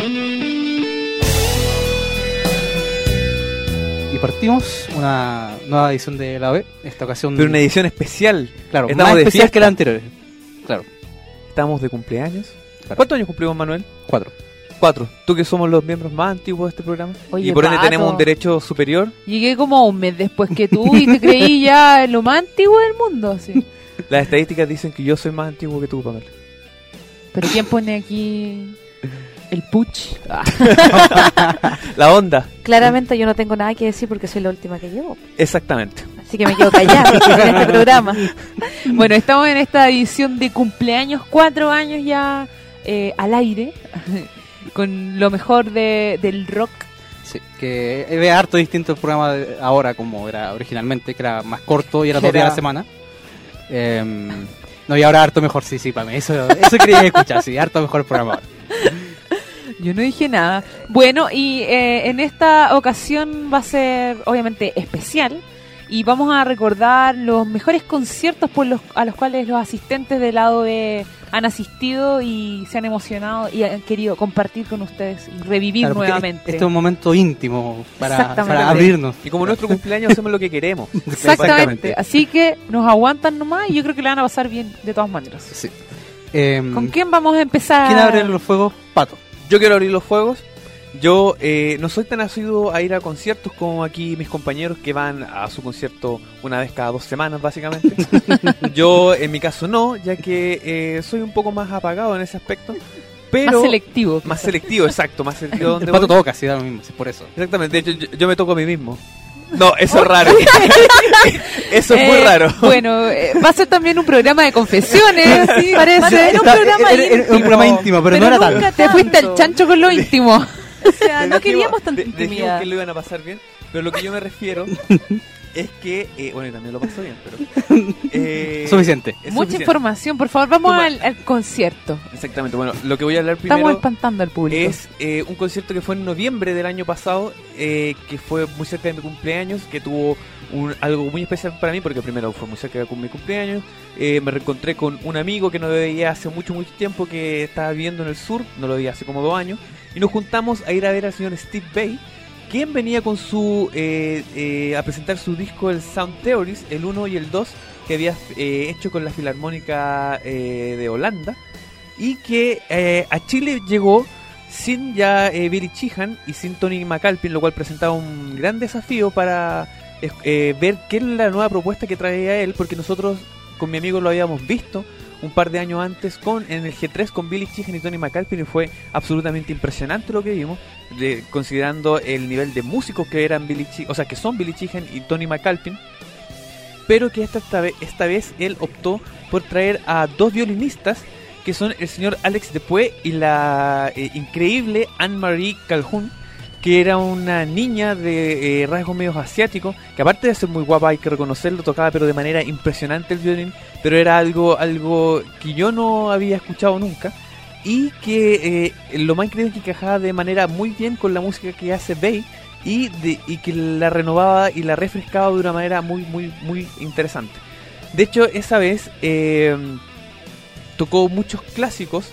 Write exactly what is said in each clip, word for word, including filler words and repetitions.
Y partimos una nueva edición de la B, esta ocasión... Pero una edición especial. Claro, Estamos más de especial fiesta. que las anteriores. Claro. Estamos de cumpleaños. Claro. ¿Cuántos años cumplimos, Manuel? Cuatro. Cuatro. Tú que somos los miembros más antiguos de este programa. Oye, y por ende Pato, tenemos un derecho superior. Llegué como un mes después que tú y te creí ya lo más antiguo del mundo, sí. Las estadísticas dicen que yo soy más antiguo que tú, Pamela. Pero ¿quién pone aquí el puch? Ah. La onda. Claramente yo no tengo nada que decir porque soy la última que llevo. Exactamente. Así que me quedo callada en este programa. Bueno, estamos en esta edición de cumpleaños, cuatro años ya eh, al aire, con lo mejor de, del rock. Sí, que ve harto distinto el programa de ahora como era originalmente, que era más corto y era dos días a la semana. Eh, no, y ahora harto mejor, sí, sí, para mí. Eso, eso quería escuchar, sí, harto mejor el programa ahora. Yo no dije nada. Bueno, y eh, en esta ocasión va a ser obviamente especial y vamos a recordar los mejores conciertos por los, a los cuales los asistentes del lado B han asistido y se han emocionado y han querido compartir con ustedes y revivir Claro, porque nuevamente. Este es un momento íntimo para, Exactamente. para abrirnos. Y como nuestro cumpleaños hacemos lo que queremos. Exactamente. Así que nos aguantan nomás y yo creo que la van a pasar bien de todas maneras. Sí. Eh, ¿Con quién vamos a empezar? ¿Quién abre los fuegos? Pato. Yo quiero abrir los fuegos. Yo eh, no soy tan asiduo a ir a conciertos como aquí mis compañeros que van a su concierto una vez cada dos semanas, básicamente. Yo, en mi caso, no, ya que eh, soy un poco más apagado en ese aspecto. Pero Más selectivo. Más selectivo, exacto, más selectivo. El Donde Pato voy. toca, sí, da lo mismo, sí, por eso. Exactamente, de hecho, yo, yo me toco a mí mismo. No, eso es raro. Eso es muy Eh, raro. Bueno, eh, va a ser también un programa de confesiones, sí, parece. Era un programa era, era- era un programa íntimo, pero, no era nunca tanto. Te fuiste al chancho con lo íntimo. O sea, no Dijimos- queríamos tanta de- dijimos intimidad. que lo iban a pasar bien, pero lo que yo me refiero es que, eh, bueno, y también lo pasó bien, pero eh, Suficiente. es Mucha suficiente. información, por favor, vamos Toma. al, al concierto. Exactamente, bueno, lo que voy a hablar Estamos primero espantando al público. es eh, un concierto que fue en noviembre del año pasado, eh, que fue muy cerca de mi cumpleaños, que tuvo un, algo muy especial para mí, porque primero fue muy cerca de mi cumpleaños, eh, me reencontré con un amigo que no veía hace mucho, mucho tiempo, que estaba viviendo en el sur, no lo veía hace como dos años, y nos juntamos a ir a ver al señor Steve Vai, quien venía con su eh, eh, a presentar su disco, el Sound Theories, el uno y el dos, que había eh, hecho con la Filarmónica eh, de Holanda, y que eh, a Chile llegó sin ya eh, Billy Sheehan y sin Tony McAlpin, lo cual presentaba un gran desafío para eh, ver qué es la nueva propuesta que traía él, porque nosotros con mi amigo lo habíamos visto un par de años antes con en el G tres con Billy Sheehan y Tony McAlpin, y fue absolutamente impresionante lo que vimos, de, considerando el nivel de músicos que eran Billy Sheehan, o sea que son Billy Sheehan y Tony McAlpin, pero que esta, esta, vez, esta vez él optó por traer a dos violinistas que son el señor Alex Dupuy y la eh, increíble Anne-Marie Calhoun, que era una niña de eh, rasgos medios asiáticos, que aparte de ser muy guapa, hay que reconocerlo, tocaba pero de manera impresionante el violín, pero era algo algo que yo no había escuchado nunca, y que eh, lo más increíble es que encajaba de manera muy bien con la música que hace Vai, y, de, y que la renovaba y la refrescaba de una manera muy, muy, muy interesante. De hecho, esa vez eh, tocó muchos clásicos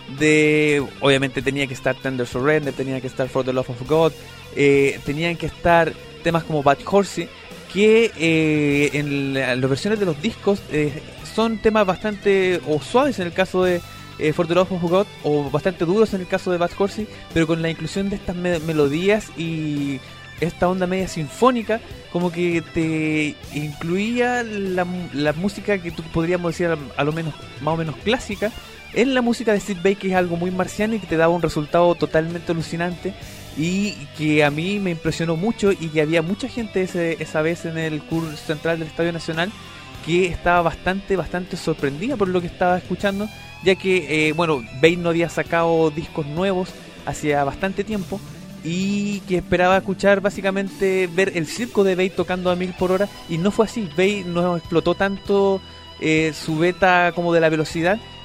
de, obviamente tenía que estar Tender Surrender, tenía que estar For the Love of God, eh, tenían que estar temas como Bad Horsey, que eh, en la, las versiones de los discos eh, son temas bastante o suaves en el caso de eh, For the Love of God, o bastante duros en el caso de Bad Horsey, pero con la inclusión de estas me- melodías y esta onda media sinfónica, como que te incluía la, la música que tú podríamos decir a, a lo menos más o menos clásica en la música de Steve Vai, que es algo muy marciano y que te daba un resultado totalmente alucinante, y que a mí me impresionó mucho, y que había mucha gente ese, esa vez en el curso central del Estadio Nacional que estaba bastante bastante sorprendida por lo que estaba escuchando, ya que eh, bueno, Vai no había sacado discos nuevos hacía bastante tiempo, y que esperaba escuchar básicamente ver el circo de Vai tocando a mil por hora, y no fue así. Vai no explotó tanto eh, su beta como de la velocidad,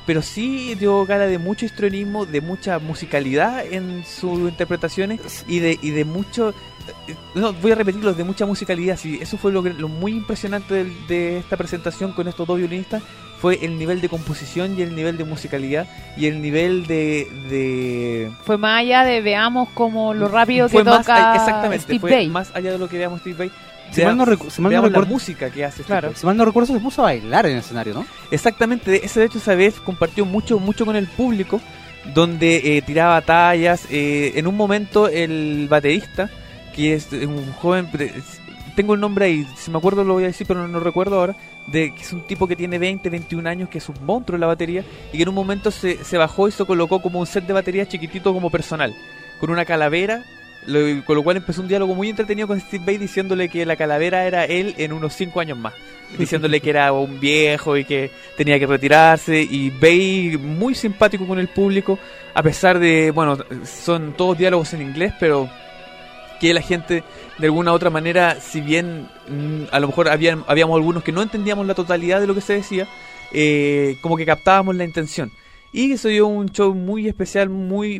pero sí dio gala de mucho histrionismo, de mucha musicalidad en sus interpretaciones y de, y de mucho... No, voy a repetirlo, de mucha musicalidad. Sí, eso fue lo, que, lo muy impresionante de, de esta presentación con estos dos violinistas, fue el nivel de composición y el nivel de musicalidad y el nivel de... de... Fue más allá de veamos como lo rápido que fue más, toca exactamente, Steve fue Vai. más allá de lo que veamos Steve Vai. Si mal no, recu- si mal no veamos recuerdo, la música que hace Steve Claro. Vai. si mal no recuerdo, se puso a bailar en el escenario, ¿no? Exactamente, ese de hecho esa vez compartió mucho mucho con el público, donde eh, tiraba tallas. Eh, en un momento el baterista, que es un joven, tengo el nombre ahí, si me acuerdo lo voy a decir, pero no, no recuerdo ahora, de que es un tipo que tiene veinte, veintiún años, que es un monstruo en la batería, y que en un momento se, se bajó y se colocó como un set de batería chiquitito como personal, con una calavera, lo, con lo cual empezó un diálogo muy entretenido con Steve Vai, diciéndole que la calavera era él en unos cinco años más, diciéndole que era un viejo y que tenía que retirarse, y Vai muy simpático con el público, a pesar de, bueno, son todos diálogos en inglés, pero que la gente de alguna u otra manera, si bien mm, a lo mejor habían, habíamos algunos que no entendíamos la totalidad de lo que se decía, eh, como que captábamos la intención. Y eso dio un show muy especial, muy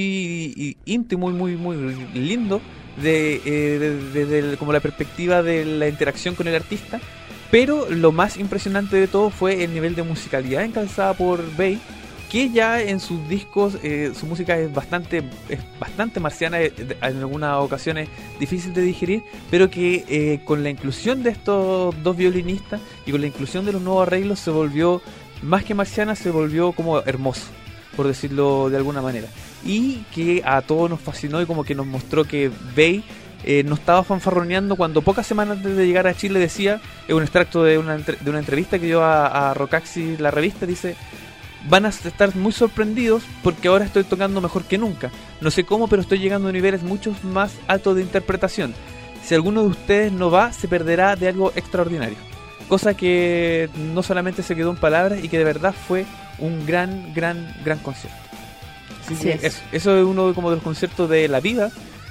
muy íntimo, muy muy muy lindo, de, eh, de, de, de como la perspectiva de la interacción con el artista. Pero lo más impresionante de todo fue el nivel de musicalidad encabezada por Vai, que ya en sus discos eh, su música es bastante es bastante marciana, eh, en algunas ocasiones difícil de digerir, pero que eh, con la inclusión de estos dos violinistas y con la inclusión de los nuevos arreglos se volvió más que marciana, se volvió como hermoso, por decirlo de alguna manera, y que a todos nos fascinó y como que nos mostró que Vai eh, no estaba fanfarroneando cuando pocas semanas antes de llegar a Chile decía, es un extracto de una, entre, de una entrevista que dio a, a Rocaxi, la revista, dice: van a estar muy sorprendidos porque ahora estoy tocando mejor que nunca. No sé cómo, pero estoy llegando a niveles mucho más altos de interpretación. Si alguno de ustedes no va, se perderá de algo extraordinario. Cosa que no solamente se quedó en palabras y que de verdad fue un gran, gran, gran concierto. Así Así que es. eso, eso es uno de, como de los conciertos de la vida,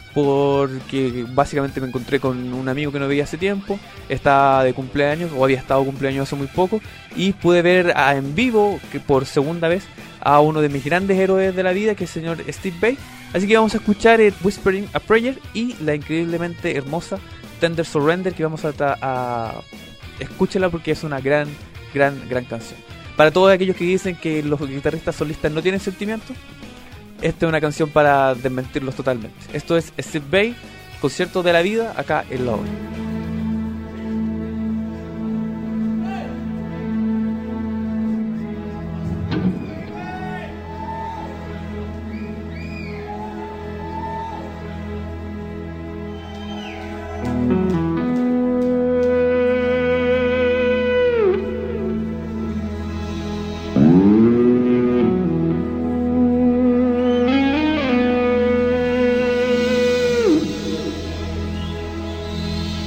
porque básicamente me encontré con un amigo que no veía hace tiempo, estaba de cumpleaños o había estado de cumpleaños hace muy poco, y pude ver a, en vivo, que por segunda vez, a uno de mis grandes héroes de la vida, que es el señor Steve Vai. Así que vamos a escuchar el Whispering a Prayer y la increíblemente hermosa Tender Surrender, que vamos a, ta- a escúchela porque es una gran, gran, gran canción. Para todos aquellos que dicen que los guitarristas solistas no tienen sentimientos, esta es una canción para desmentirlos totalmente. Esto es Steve Vai, concierto de la vida, acá en la hora. Thank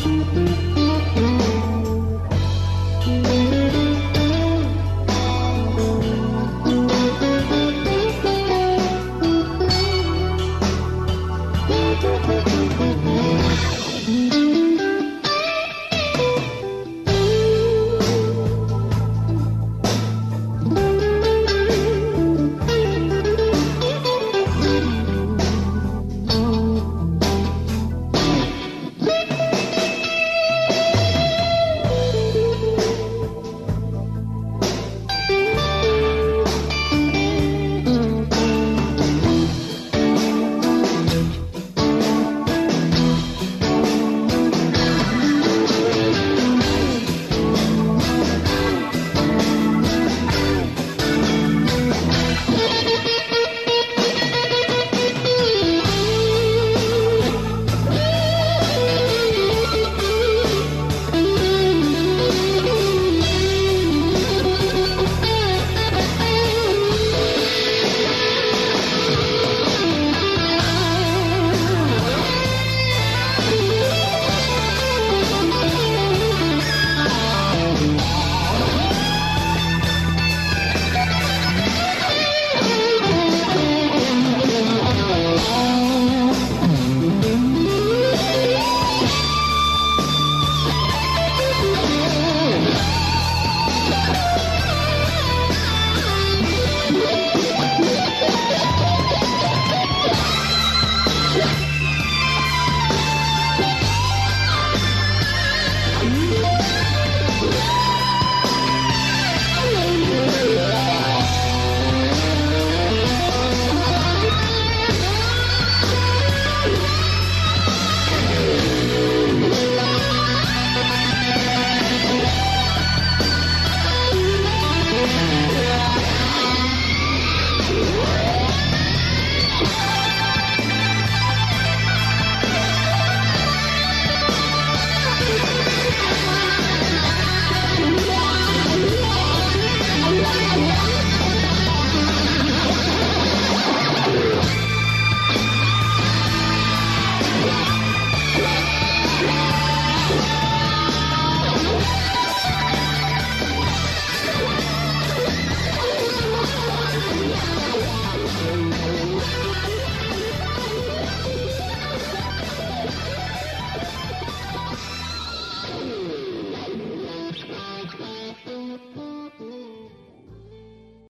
Thank